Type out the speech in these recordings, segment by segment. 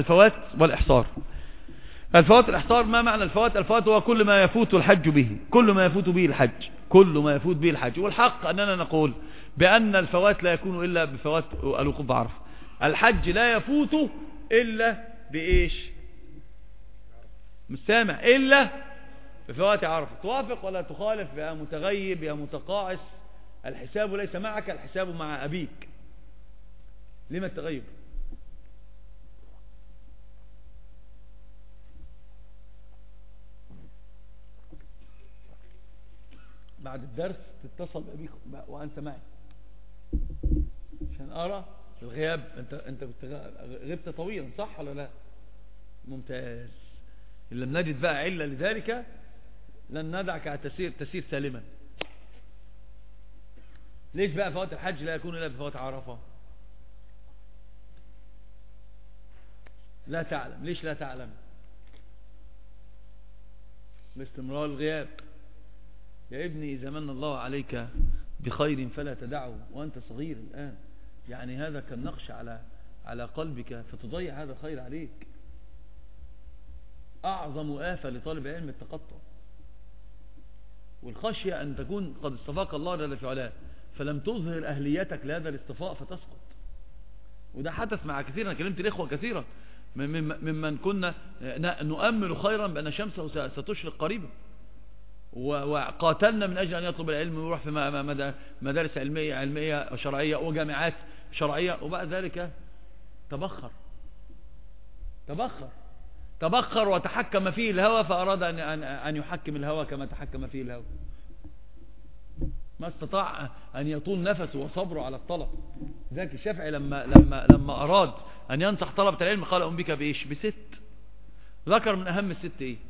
الفوات والإحصار. الفوات الإحصار، ما معنى الفوات؟ الفوات هو كل ما يفوت الحج به، كل ما يفوت به الحج، كل ما يفوت به الحج. والحق أننا نقول بأن الفوات لا يكون إلا بفوات الوقوف بعرفة. الحج لا يفوت إلا بإيش؟ مش سامع. إلا بفوات عرفة. توافق ولا تخالف يا متغيب يا متقاعس؟ الحساب ليس معك، الحساب مع أبيك. لما التغيب؟ بعد الدرس تتصل بأبيك وأنت معي عشان أرى الغياب. أنت كنت غبت طويلا صح ولا لا؟ ممتاز. إن لم نجد بقى علة لذلك لن ندعك تسير سالما. ليش بقى فوات الحج لا يكون إلا بفوات عرفة؟ لا تعلم. ليش لا تعلم؟ باستمرار الغياب. يا ابني إذا من الله عليك بخير فلا تدعه وأنت صغير الآن، يعني هذا كالنقش على قلبك فتضيع هذا الخير عليك. أعظم آفة لطالب علم التقطع والخشية أن تكون قد اصطفاك الله جل في علاه فلم تظهر أهليتك لهذا الاصطفاء فتسقط. وده حدث مع كثير. أنا كلمت الإخوة كثيرا ممن كنا نؤمل خيرا بأن شمسه ستشرق قريبا، وقاتلنا من أجل أن يطلب العلم ويروح في مدارس علمية شرعية وجامعات شرعية، وبعد ذلك تبخر وتحكم فيه الهوى، فأراد أن يحكم الهوى كما تحكم فيه الهوى. ما استطاع أن يطول نفسه وصبره على الطلب. ذاك الشافعي لما أراد أن ينصح طلبة العلم قال أم بك بإيش؟ بست. ذكر من أهم الست إيه؟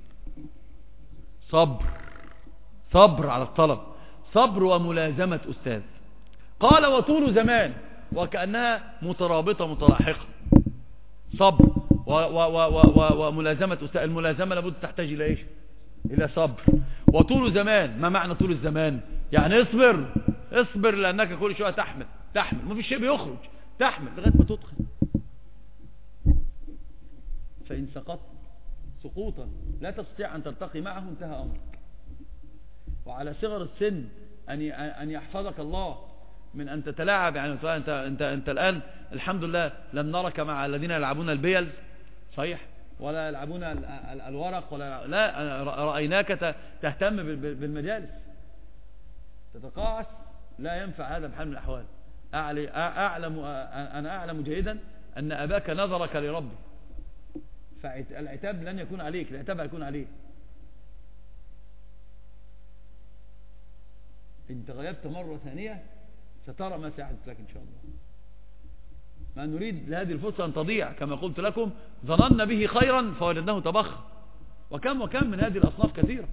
صبر على الطلب، صبر وملازمة أستاذ. قال وطول زمان، وكأنها مترابطة متلاحقة. صبر وملازمة أستاذ. الملازمة لابد تحتاج إلى إيش؟ إلى صبر. وطول زمان، ما معنى طول الزمان؟ يعني اصبر لأنك كل شوية تحمل ما في شيء بيخرج، تحمل لغاية ما تدخل. فإن سقطت سقوطا لا تستطيع أن ترتقي معه انتهى أمرك. وعلى صغر السن أن يحفظك الله من أن تتلاعب. يعني أنت الآن الحمد لله لم نرك مع الذين يلعبون البيل صحيح، ولا يلعبون الورق، لا رأيناك تهتم بالمجالس، تتقاعس. لا ينفع هذا بحال من الأحوال. أنا أعلم جيدا أن أباك نظرك لربي، فالعتاب لن يكون عليك، العتاب هيكون عليه. إن تغيبت مرة ثانية سترى ما سيحدث لك إن شاء الله. ما نريد لهذه الفرصة أن تضيع. كما قلت لكم ظننا به خيرا فوجدناه تبخر. وكم من هذه الأصناف كثيرة.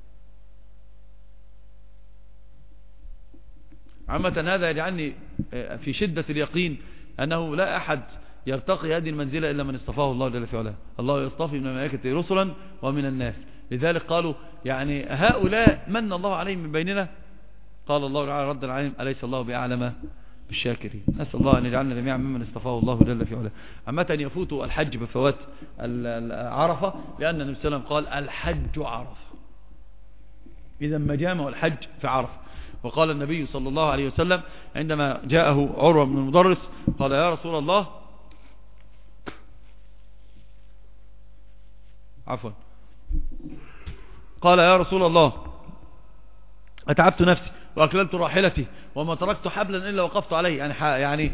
عامة هذا يجعلني في شدة اليقين أنه لا أحد يرتقي هذه المنزلة إلا من اصطفاه الله جل في علاه. الله يصطفي من الملائكة رسلا ومن الناس. لذلك قالوا يعني هؤلاء من الله عليهم من بيننا. قال الله تعالى ردا عليهم أليس الله بأعلم بالشاكرين. نسأل الله أن يجعلنا جميعا ممن اصطفاه الله جل في علاه. عامة يفوت الحج بفوات عرفة، لأن النبي صلى الله عليه وسلم قال الحج عرفة. إذا ما جامع الحج في عرفة. وقال النبي صلى الله عليه وسلم عندما جاءه عروة بن المدرس قال يا رسول الله قال يا رسول الله أتعبت نفسي وأكللت راحلتي وما تركت حبلا إلا وقفت عليه، يعني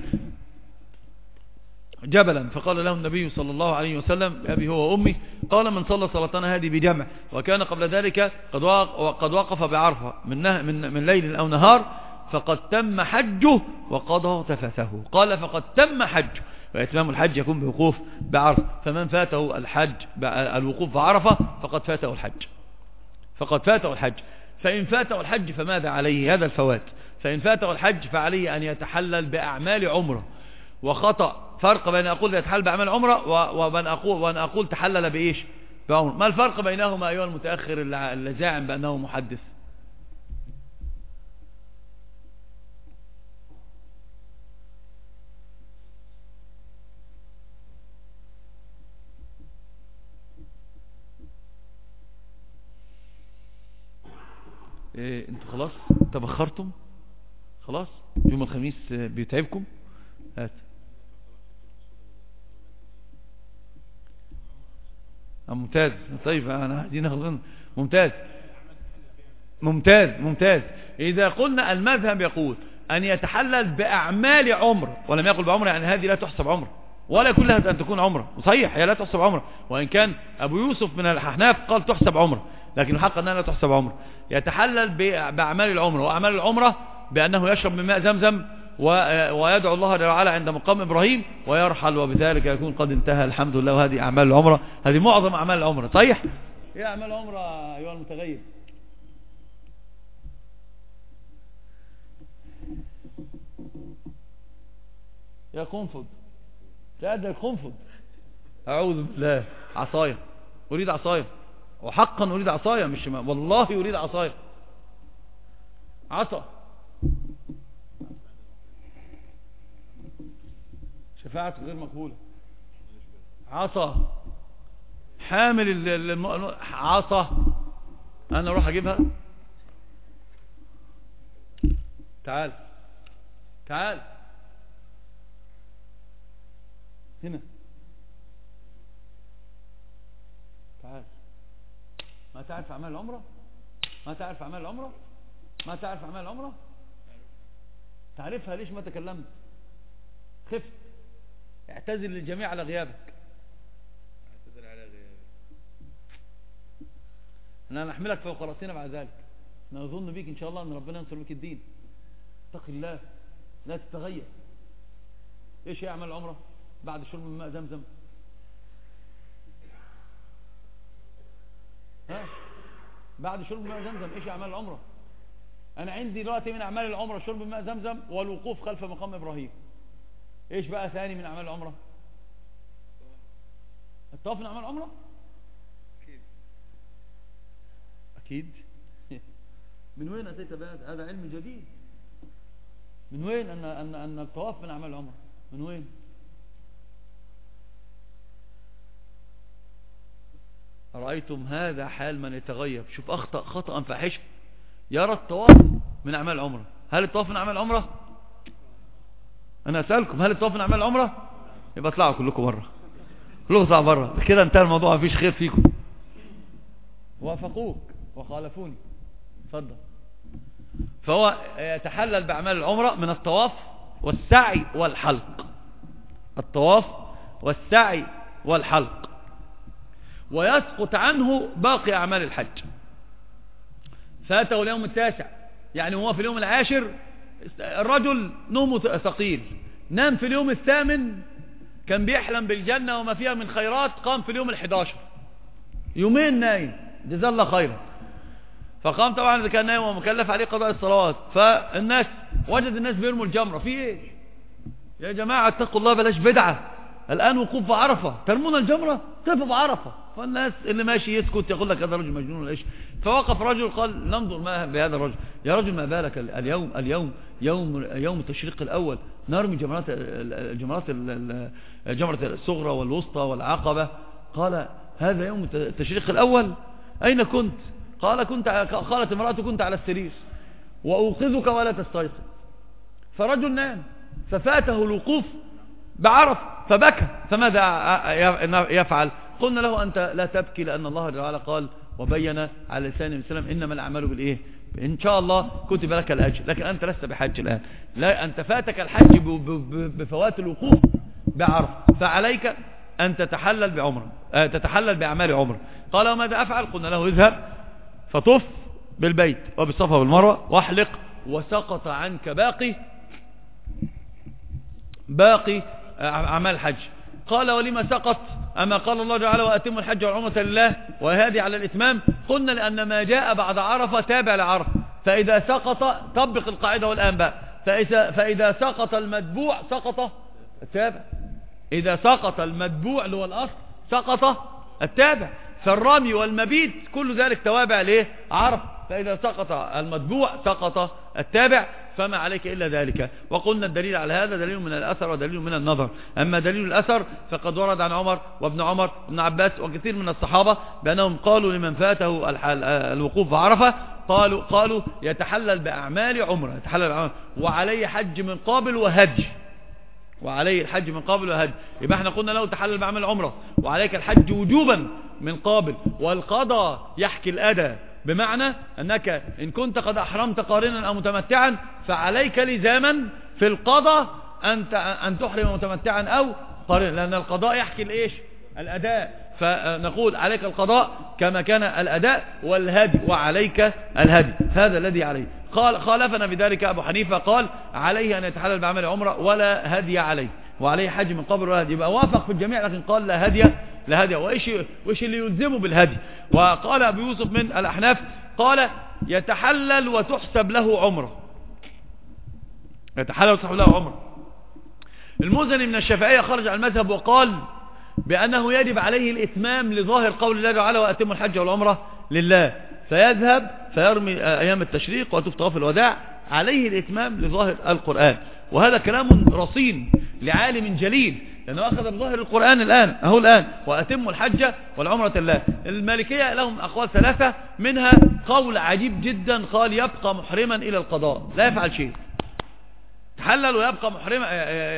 جبلا. فقال له النبي صلى الله عليه وسلم أبي هو وأمي. قال من صلى صلاتنا هذه بجمع وكان قبل ذلك قد وقف بعرفة من ليل أو نهار فقد تم حجه وقضى تفثه. قال فقد تم حجه. وإتمام الحج يكون بوقوف بعرفة. فمن فاته الحج الوقوف بعرفة فقد فاته الحج. فإن فاته الحج فماذا عليه؟ هذا الفوات. فإن فاته الحج فعليه أن يتحلل بأعمال عمره. وخطأ فرق بين أقول يتحلل بأعمال عمره وأن أقول تحلل بإيش؟ بعمره. ما الفرق بينهما أيها المتأخر اللي زاعم بأنه محدث؟ انتوا خلاص تبخرتم، خلاص يوم الخميس بيتعبكم. هات ممتاز. طيب انا عايزين ناخد ممتاز ممتاز ممتاز. اذا قلنا المذهب يقول ان يتحلل باعمال عمر، ولم يقل بعمر، يعني هذه لا تحسب عمر ولا كلها ان تكون عمره. صحيح هي لا تحسب عمره، وان كان ابو يوسف من الاحناف قال تحسب عمره، لكن الحق انها لا تحسب عمره. يتحلل باعمال العمره، واعمال العمره بانه يشرب من ماء زمزم ويدعو الله تعالى عند مقام ابراهيم ويرحل، وبذلك يكون قد انتهى الحمد لله. وهذه اعمال العمره، هذه معظم اعمال العمره. صحيح. ايه اعمال العمره ايها المتغير؟ يا قنفذ، لا ده القنفذ. اعوذ بالله. عصايا، اريد عصايا، وحقا اريد عصايا، مش والله اريد عصايا. عصا، شفاعة غير مقبولة. عصا، حامل عصا، انا اروح اجيبها. تعال تعال هنا، تعال. ما تعرف اعمال العمره؟ ما تعرف اعمال العمره؟ ما تعرف اعمال العمره؟ تعرفها ليش ما تكلمت؟ خفت. اعتذر للجميع على غيابك. اعتذر على غيابك. انا نحملك فوق راسنا بعد ذلك. نظن بيك ان شاء الله ان ربنا ينصر بك الدين. اتق الله، لا تتغير. ايش هي اعمال العمره بعد شرب من ماء زمزم؟ ها، بعد شرب من ماء زمزم ايش اعمال العمره؟ انا عندي دلوقتي من اعمال العمره شرب من ماء زمزم والوقوف خلف مقام ابراهيم. ايش بقى ثاني من اعمال العمره؟ الطواف من اعمال العمره؟ اكيد. من وين اتيت بهذا؟ هذا علم جديد. من وين ان الطواف من اعمال العمره؟ من وين؟ أرأيتم هذا حال من يتغيب. شوف أخطأ خطأ فاحشا، يرى الطواف من أعمال العمرة. هل الطواف من أعمال العمرة؟ أنا أسألكم هل الطواف من أعمال العمرة؟ يبقى اطلعوا كلكم بره، كلكم اطلعوا بره كده، انتهى الموضوع، مفيش خير فيكم. وافقوك وخالفوني. اتفضل. فهو يتحلل بأعمال العمرة من الطواف والسعي والحلق. الطواف والسعي والحلق، ويسقط عنه باقي أعمال الحج. فاته اليوم التاسع، يعني هو في اليوم العاشر الرجل نومه ثقيل، نام في اليوم الثامن، كان بيحلم بالجنة وما فيها من خيرات، قام في اليوم ال11، يومين نايم، جزاه الله خيرا. فقام طبعا إذا كان نايم ومكلف عليه قضاء الصلوات، فالناس وجد الناس بيرموا الجمرة. في ايه يا جماعة؟ اتقوا الله، بلاش بدعة. الآن وقوف بعرفة، ترمون الجمرة، قفوا بعرفة. فالناس اللي ماشي يسكت، يقول لك هذا رجل مجنون ولا ايش. فوقف رجل قال ننظر ما بهذا الرجل. يا رجل ما بالك اليوم يوم التشريق الأول، نرمي جمرة الصغرى والوسطى والعقبة. قال هذا يوم التشريق الأول، أين كنت؟ قالت امرأته كنت على السرير وأوقظك ولا تستيقظ. فرجل نام ففاته الوقوف بعرف فبكى. فماذا يفعل؟ قلنا له أنت لا تبكي، لأن الله تعالى قال وبين على لسان السلام إنما الأعمال بالإيه؟ إن شاء الله كتب لك الأجر، لكن أنت لست بحج الآن. لا، أنت فاتك الحج بفوات الوقوف بعرف، فعليك أن تتحلل بعمره، تتحلل بأعمال عمره. قال وماذا أفعل؟ قلنا له اذهب فطف بالبيت وبالصفا والمروة واحلق، وسقط عنك باقي أعمال الحج. قال ولما سقط؟ أما قال الله تعالى وأتموا الحج والعمرة لله وهذه على الإتمام. قلنا لأن ما جاء بعد عرفة تابع لعرفة، فإذا سقط طبق القاعدة والآن بقى، فإذا سقط المتبوع سقط التابع. إذا سقط المتبوع اللي هو الأصل سقط التابع. فالرمي والمبيت كل ذلك توابع ليه؟ عرف. فإذا سقط المتبوع سقط التابع، فما عليك إلا ذلك. وقلنا الدليل على هذا دليل من الأثر ودليل من النظر. أما دليل الأثر فقد ورد عن عمر وابن عمر وابن عباس وكثير من الصحابة بأنهم قالوا لمن فاته الوقوف بعرفة قالوا يتحلل بأعمال عمره، يتحلل بأعمال وعليه حج من قابل وهدي، وعليه الحج من قابل وهدي. يبقى احنا قلنا له تحلل بأعمال عمره وعليك الحج وجوبا من قابل، والقضاء يحكي الأداء، بمعنى أنك إن كنت قد أحرمت قارنا أو متمتعا فعليك لزاما في القضاء أن تحرم متمتعا أو قارنا، لأن القضاء يحكي الإيش؟ الأداء. فنقول عليك القضاء كما كان الأداء، والهدي وعليك الهدي، هذا الذي عليه. خالفنا بذلك أبو حنيفة، قال عليه أن يتحلل بعمل عمره ولا هدي عليه، وعليه حج من قبل ولا هدي. يبقى وافق في الجميع، لكن قال لا هدي، لا هدي. وإيش اللي يلزمه بالهدي؟ وقال أبو يوسف من الأحناف قال يتحلل وتحسب له عمره، يتحلل وتحسب له عمره. المزني من الشافعية خرج عن المذهب وقال بأنه يجب عليه الإتمام لظاهر قول الله تعالى وأتموا الحج والعمرة لله، فيذهب فيرمي أيام التشريق ويطوف طواف الوداع، عليه الإتمام لظاهر القرآن. وهذا كلام رصين لعالم جليل، لأنه أخذ بظاهر القرآن الآن وأتموا الحج والعمرة لله. المالكية لهم أقوال ثلاثة، منها قول عجيب جدا، قال يبقى محرما إلى القضاء، لا يفعل شيء، تحلل ويبقى محرما،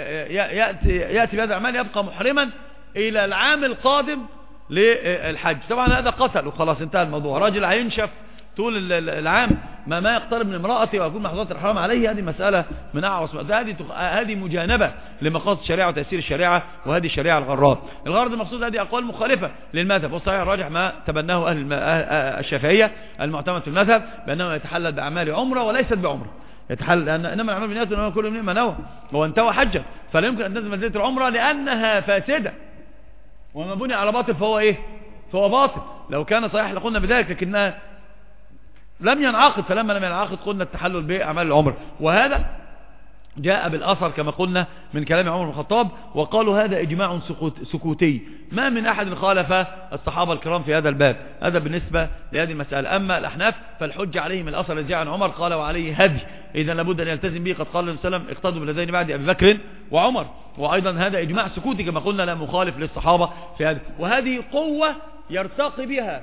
يأتي بهذا الأعمال يبقى محرما إلى العام القادم للحج. طبعا هذا قتل وخلاص انتهى الموضوع. راجل هينشف طول العام ما يقترب من امرأته ويكون محظوظات الحرام عليه، هذه مسألة من أعرص، هذه مجانبة لمقاصد الشريعة وتأثير الشريعة، وهذه الشريعة الغرات. الغرض المقصود هذه أقوال مخالفة للمذهب، والصحيح الراجح ما تبناه أهل الشافعية المعتمد في المذهب بأنه يتحلل بأعمال عمره وليست بعمره، يتحلل لأن إنما الأعمال بالنيات وإنما كل امرئ ما نوى، وانتوى حجه، فلا يمكن أن تنزل منزلة العمرة لأنها فاسدة، وما بني على باطل فهو إيه؟ فهو باطل. لو كان صحيح لقلنا بذلك، لكنها لم ينعقد، فلما لم ينعقد قلنا التحلل بأعمال العمر. وهذا جاء بالأثر كما قلنا من كلام عمر بن الخطاب، وقالوا هذا إجماع سكوتي، ما من أحد خالف الصحابة الكرام في هذا الباب. هذا بالنسبة لهذه المسألة. أما الأحناف فالحج عليهم الأثر الذي جاء عن عمر قال وعليه هدي، إذا لابد أن يلتزم به. قد قال النبي صلى الله عليه وسلم اقتدوا بالذين بعد أبي بكر وعمر، وأيضا هذا إجماع سكوتي كما قلنا لا مخالف للصحابة في هذا. وهذه قوة يرتقي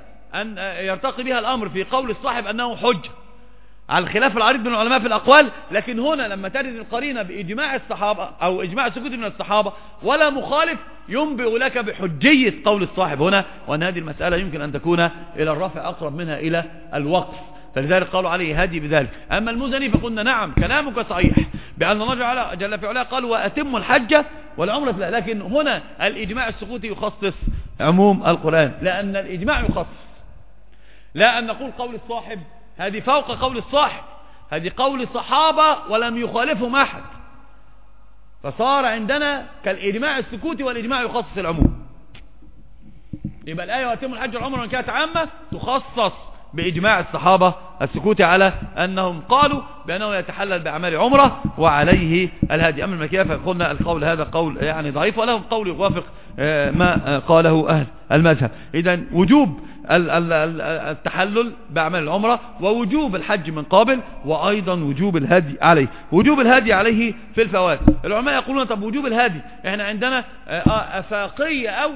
بها الأمر في قول الصاحب أنه حج، على الخلاف العريض بين العلماء في الأقوال. لكن هنا لما ترد القرينة بإجماع الصحابة أو إجماع سكوتي من الصحابة ولا مخالف، ينبئ لك بحجية قول الصاحب هنا، وأن هذه المسألة يمكن أن تكون إلى الرفع أقرب منها إلى الوقف، فلذلك قالوا عليه هدي بذلك. أما المزني فقلنا نعم كلامك صحيح بأن الله جل في علاه قال وأتم الحج والعمرة، لكن هنا الإجماع السكوتي يخصص عموم القرآن، لأن الإجماع يخصص، لا أن نقول قول الصاحب هذه فوق قول الصاحب، هذه قول صحابة ولم يخالفهم أحد، فصار عندنا كالإجماع السكوتي والإجماع يخصص العموم. يبقى الآية وأتم الحج والعمرة وإن كانت عامة تخصص بإجماع الصحابة السكوتي على أنهم قالوا بأنه يتحلل بأعمال عمرة وعليه الهدي. أما المكية فقلنا القول هذا قول يعني ضعيف، ولهم قول يوافق ما قاله أهل المذهب. إذن وجوب التحلل بأعمال العمرة ووجوب الحج من قابل، وأيضا وجوب الهدي عليه. وجوب الهدي عليه في الفوات. العلماء يقولون طب وجوب الهدي احنا عندنا أفاقي أو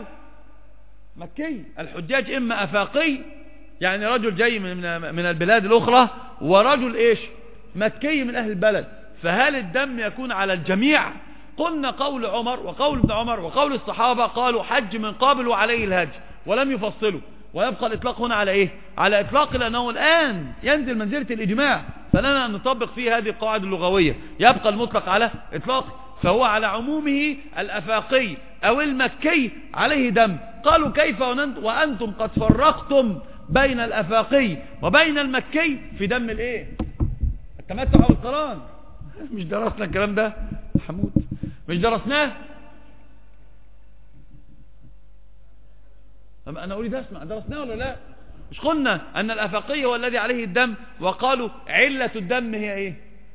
مكي. الحجاج إما أفاقي يعني رجل جاي من البلاد الأخرى، ورجل إيش مكي من أهل البلد، فهل الدم يكون على الجميع؟ قلنا قول عمر وقول ابن عمر وقول الصحابة قالوا حج من قابل وعليه الهدي، ولم يفصلوا. ويبقى الإطلاق هنا على إيه؟ على إطلاق، لأنه الآن ينزل منزلة الإجماع، فلنا أن نطبق فيه هذه القواعد اللغوية. يبقى المطلق على إطلاق، فهو على عمومه الأفاقي أو المكي عليه دم. قالوا كيف وأنتم قد فرقتم بين الأفاقي وبين المكي في دم الإيه؟ التمتع والقران. مش درسنا الكلام ده حمود؟ مش درسناه؟ أنا أريد أسمع، درسناه ولا لا؟ مش قلنا أن الأفاقي هو الذي عليه الدم، وقالوا علة الدم هي إيه؟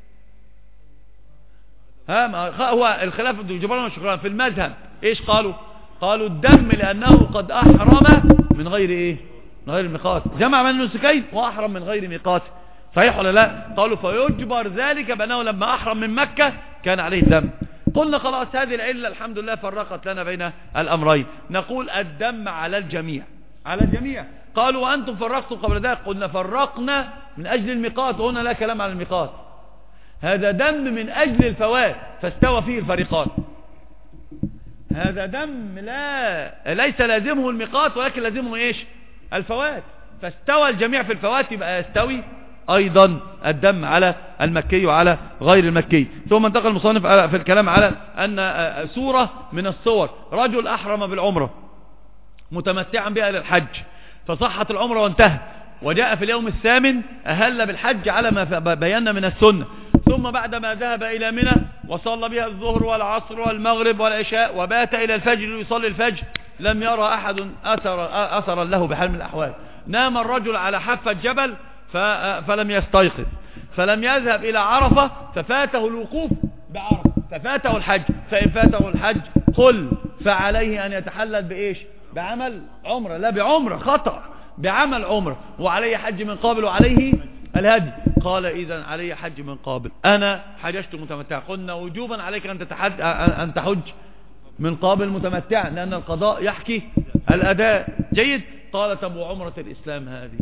هو الخلاف الجبران والشكران في المذهب إيش قالوا؟ قالوا الدم لأنه قد أحرم من غير إيه؟ من غير ميقات، جمع من النسكين وأحرم من غير ميقات، صحيح ولا لا؟ قالوا فيجبر ذلك بأنه لما أحرم من مكة كان عليه دم. قلنا خلاص هذه العلة الحمد لله فرقت لنا بين الأمرين. نقول الدم على الجميع، على الجميع. قالوا وأنتم فرقتم قبل ذلك، قلنا فرقنا من أجل الميقات، وهنا لا كلام على الميقات. هذا دم من أجل الفوات فاستوى فيه الفريقان. هذا دم ليس لازمه الميقات ولكن لازمه ايش؟ الفوات، فاستوى الجميع في الفوات، يبقى يستوي ايضا الدم على المكي وعلى غير المكي. ثم انتقل المصنف في الكلام على ان سورة من الصور، رجل احرم بالعمرة متمتعا بها الى الحج، فصحت العمرة وانتهى، وجاء في اليوم الثامن اهل بالحج على ما بينا من السنة، ثم بعدما ذهب إلى منى وصلى بها الظهر والعصر والمغرب والعشاء وبات إلى الفجر يصلي الفجر، لم يرى أحد أثرا له بحال من الأحوال. نام الرجل على حافة جبل فلم يستيقظ، فلم يذهب إلى عرفة ففاته الوقوف بعرفة، ففاته الحج. فإن فاته الحج قل فعليه أن يتحلل بإيش؟ بعمل عمرة، لا بعمرة خطأ، بعمل عمرة، وعليه حج من قابل وعليه الهدي. قال إذن علي حج من قابل، أنا حججت متمتع. قلنا وجوبا عليك أن تحج من قابل متمتع، لأن القضاء يحكي الأداء. جيد. قال طب وعمرة الإسلام هذه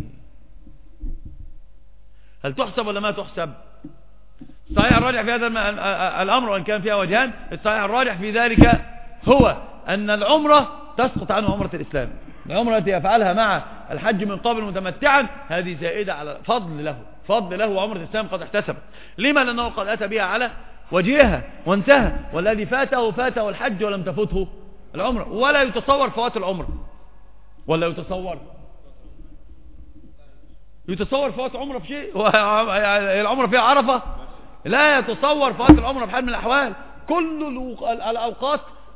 هل تحسب ولا ما تحسب؟ الصحيح الراجح في هذا الأمر، وإن كان فيها وجهان، الصحيح الراجح في ذلك هو أن العمرة تسقط عنه عمرة الإسلام. العمرة التي يفعلها مع الحج من قابل متمتعا هذه زائدة على فضل له، وعمرة الإسلام قد احتسبت. لما؟ لأنه قد أتى بها على وجهها وانتهى، والذي فاته الحج ولم تفته العمرة. ولا يتصور فوات العمرة، ولا يتصور فوات عمرة في شيء؟ العمرة فيها عرفة؟ لا يتصور فوات العمرة بحال من الأحوال. كل الأوقات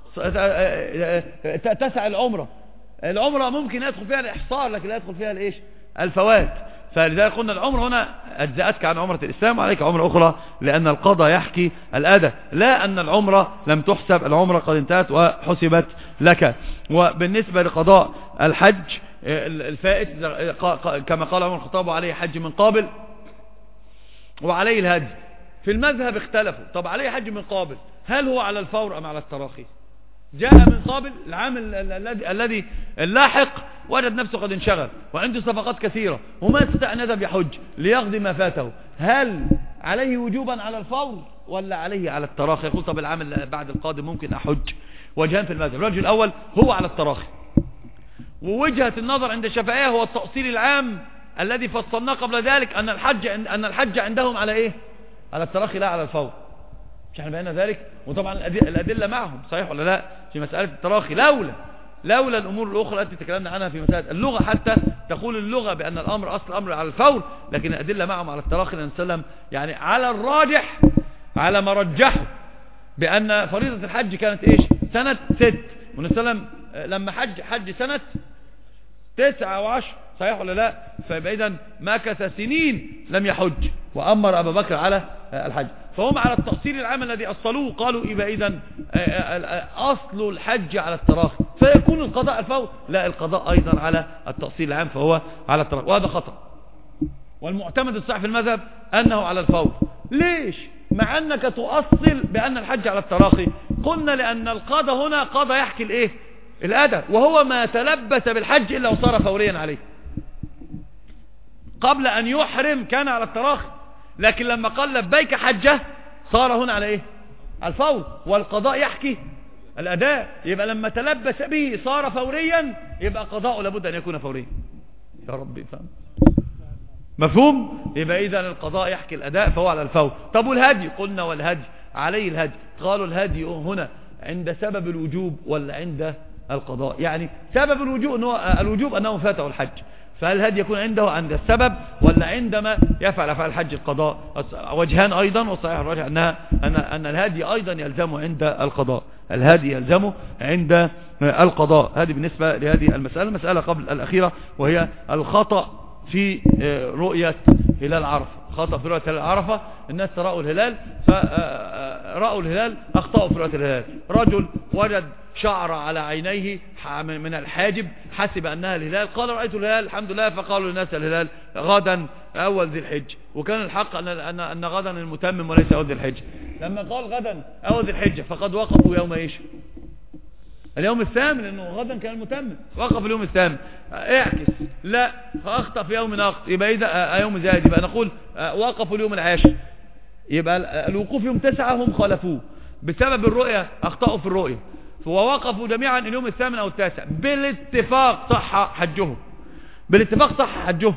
تسع العمرة ممكن يدخل فيها الإحصار، لكن لا يدخل فيها الإيش؟ الفوات. فلذلك قلنا العمرة هنا أجزأتك عن عمرة الإسلام وعليك عمرة أخرى، لأن القضاء يحكي الأداء، لا أن العمرة لم تحسب، العمرة قد انتهت وحسبت لك. وبالنسبة لقضاء الحج الفائت كما قال عمر الخطاب عليه حج من قابل وعليه الهدي. في المذهب اختلفوا، طب عليه حج من قابل هل هو على الفور أم على التراخي؟ جاء من قابل العام الذي اللاحق وجد نفسه قد انشغل وعنده صفقات كثيرة وما يستطيع أن يذهب يحج ليقضي ما فاته، هل عليه وجوبا على الفور ولا عليه على التراخي؟ يقول طب العام بعد القادم ممكن أحج. وجهان في المذهب، الرجل الأول هو على التراخي، ووجهة النظر عند الشافعية هو التأصيل العام الذي فصلناه قبل ذلك، أن الحج عندهم على إيه؟ على التراخي لا على الفور. مش احنا بينا ذلك؟ وطبعا الأدلة معهم، صحيح ولا لا؟ في مسألة التراخي لولا الأمور الأخرى التي تكلمنا عنها في مسألة اللغة، حتى تقول اللغة بأن الأمر أصل الأمر على الفور، لكن الأدلة معهم على التراخي. لأن سلم يعني على الراجح، على ما رجحوا بأن فريضة الحج كانت إيش؟ سنة 6، ونسلم لما حج سنة 9 و10، صحيح ولا لا؟ فإذا مكث سنين لم يحج، وأمر أبا بكر على الحج. فهم على التأصيل العام الذي أصلوه، قالوا إذا أصل الحج على التراخي، فيكون القضاء الفور. لا، القضاء أيضا على التأصيل العام، فهو على التراخي، وهذا خطأ. والمعتمد الصحيح في المذهب أنه على الفور. ليش؟ مع أنك تؤصل بأن الحج على التراخي. قلنا لأن القضاء هنا قضاء يحكي الإيه؟ الأداء، وهو ما تلبس بالحج إلا وصار فوريا عليه. قبل أن يحرم كان على التراخي، لكن لما قال لبيك حجة صار هنا على إيه؟ الفور، والقضاء يحكي الأداء. يبقى لما تلبس به صار فوريا، يبقى قضاء لابد أن يكون فوريا. يا رب فهم مفهوم؟ يبقى إذن القضاء يحكي الأداء فهو على الفور. طب والهدي؟ قلنا والهدي عليه الهدي. قالوا الهدي هنا عند سبب الوجوب ولا عند القضاء؟ يعني سبب الوجوب أنه فاته الحج، فهل الهدي يكون عنده عند السبب ولا عندما يفعل أفعال الحج القضاء؟ وجهان أيضا، والصحيح الراجح أن الهدي أيضا يلزمه عند القضاء، الهدي يلزمه عند القضاء. هذه بالنسبة لهذه المسألة قبل الأخيرة، وهي الخطأ في رؤية هلال عرفة. خطأ في رؤية هلال عرفة، الناس رأوا الهلال فرأوا الهلال أخطأوا في رؤية الهلال. رجل وجد شعر على عينيه من الحاجب، حسب أنها الهلال، قال رأيت الهلال الحمد لله، فقالوا للناس الهلال غدا أول ذي الحج، وكان الحق أن غدا المتمم وليس أول ذي الحج. لما قال غدا أول ذي الحجة فقد وقفوا يوم إيش؟ اليوم الثامن، لأنه غدا كان المتمم، وقف اليوم الثامن. اعكس، لا فأخطأ في يوم نقط، يبقى إذا يوم زائد، يبقى نقول وقفوا اليوم العاشر، يبقى الوقوف يوم 9 هم خالفوه بسبب الرؤية، أخطأوا في الرؤية، ووقفوا جميعا اليوم الثامن أو التاسع بالاتفاق، صح حجهم، بالاتفاق صح حجهم.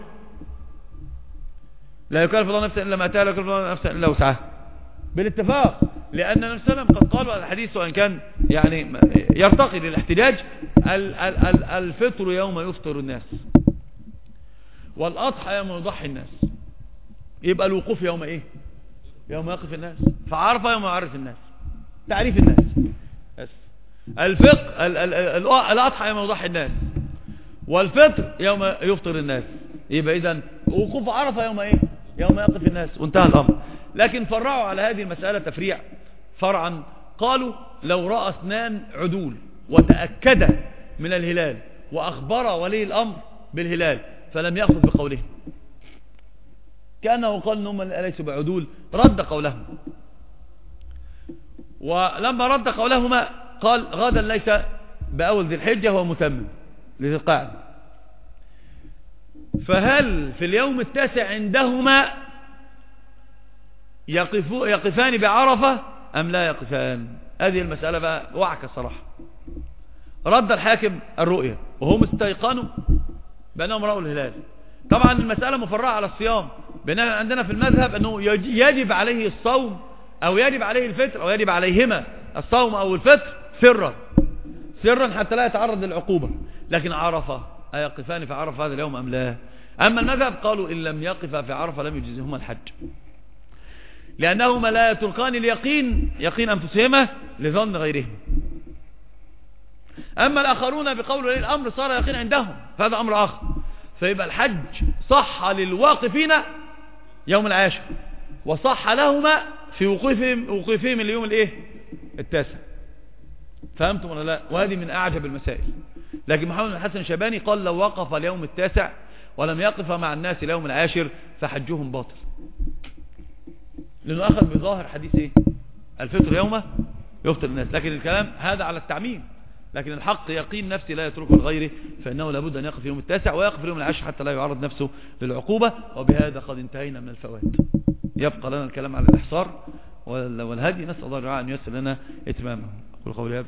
لا يكلف الله نفسا إلا ما آتاها، لا يكلف الله نفسا إلا وسعها، بالاتفاق. لأن النبي صلى الله عليه وسلم قد قال الحديث، وإن كان يعني يرتقي للاحتجاج، الفطر يوم يفطر الناس، والأضحى يوم يضحي الناس. يبقى الوقوف يوم إيه؟ يوم يقف الناس، فعرفة يوم يعرف الناس، تعريف الناس. الفطر الأضحى يوم يضحي الناس، والفطر يوم يفطر الناس. يبقى إذن وقوف عرفة يوم إيه؟ يوم يقف الناس، وانتهى الأمر. لكن فرعوا على هذه المسألة تفريع فرعا، قالوا لو رأى اثنان عدول وتأكد من الهلال وأخبر ولي الأمر بالهلال فلم يأخذ بقوله، كأنه قال أنهم ليسوا بعدول، رد قولهم. ولما رد قولهما قال غدا ليس بأول ذي الحجة، هو متمم لذي القاعدة. فهل في اليوم التاسع عندهما يقفان بعرفة أم لا يقفان؟ هذه المسألة بقى وعكة صراحة. رد الحاكم الرؤية وهم استيقنوا بأنهم رأوا الهلال. طبعا المسألة مفرعة على الصيام، بأننا عندنا في المذهب أنه يجب عليه الصوم أو يجب عليه الفطر أو يجب عليهما الصوم أو الفطر سرا حتى لا يتعرض للعقوبة. لكن عرفة أيقفان في عرفة هذا اليوم أم لا؟ أما المذهب قالوا إن لم يقفا في عرفة لم يجزهما الحج، لأنهما لا يتركان اليقين، يقين أنفسهما لظن غيرهم. أما الآخرون بقول ولي الأمر صار يقين عندهم، فهذا أمر آخر. فيبقى الحج صح للواقفين يوم العاشر، وصح لهما في وقوفهم اليوم الايه؟ التاسع. فهمتم ولا لا؟ وهذه من أعجب المسائل. لكن محمد بن حسن الشيباني قال لو وقف اليوم التاسع ولم يقف مع الناس اليوم العاشر فحجهم باطل، لأنه أخذ بظاهر حديث ايه؟ الفطر يوم يفطر الناس. لكن الكلام هذا على التعميم، لكن الحق يقين نفسي لا يتركه لغيره، فإنه لابد أن يقف يوم التاسع ويقف يوم العاشر حتى لا يعرض نفسه للعقوبة. وبهذا قد انتهينا من الفوائد. يبقى لنا الكلام على الإحصار والهدي، نسأل الله أن ييسر لنا إتمامه. أقول قولي هذا.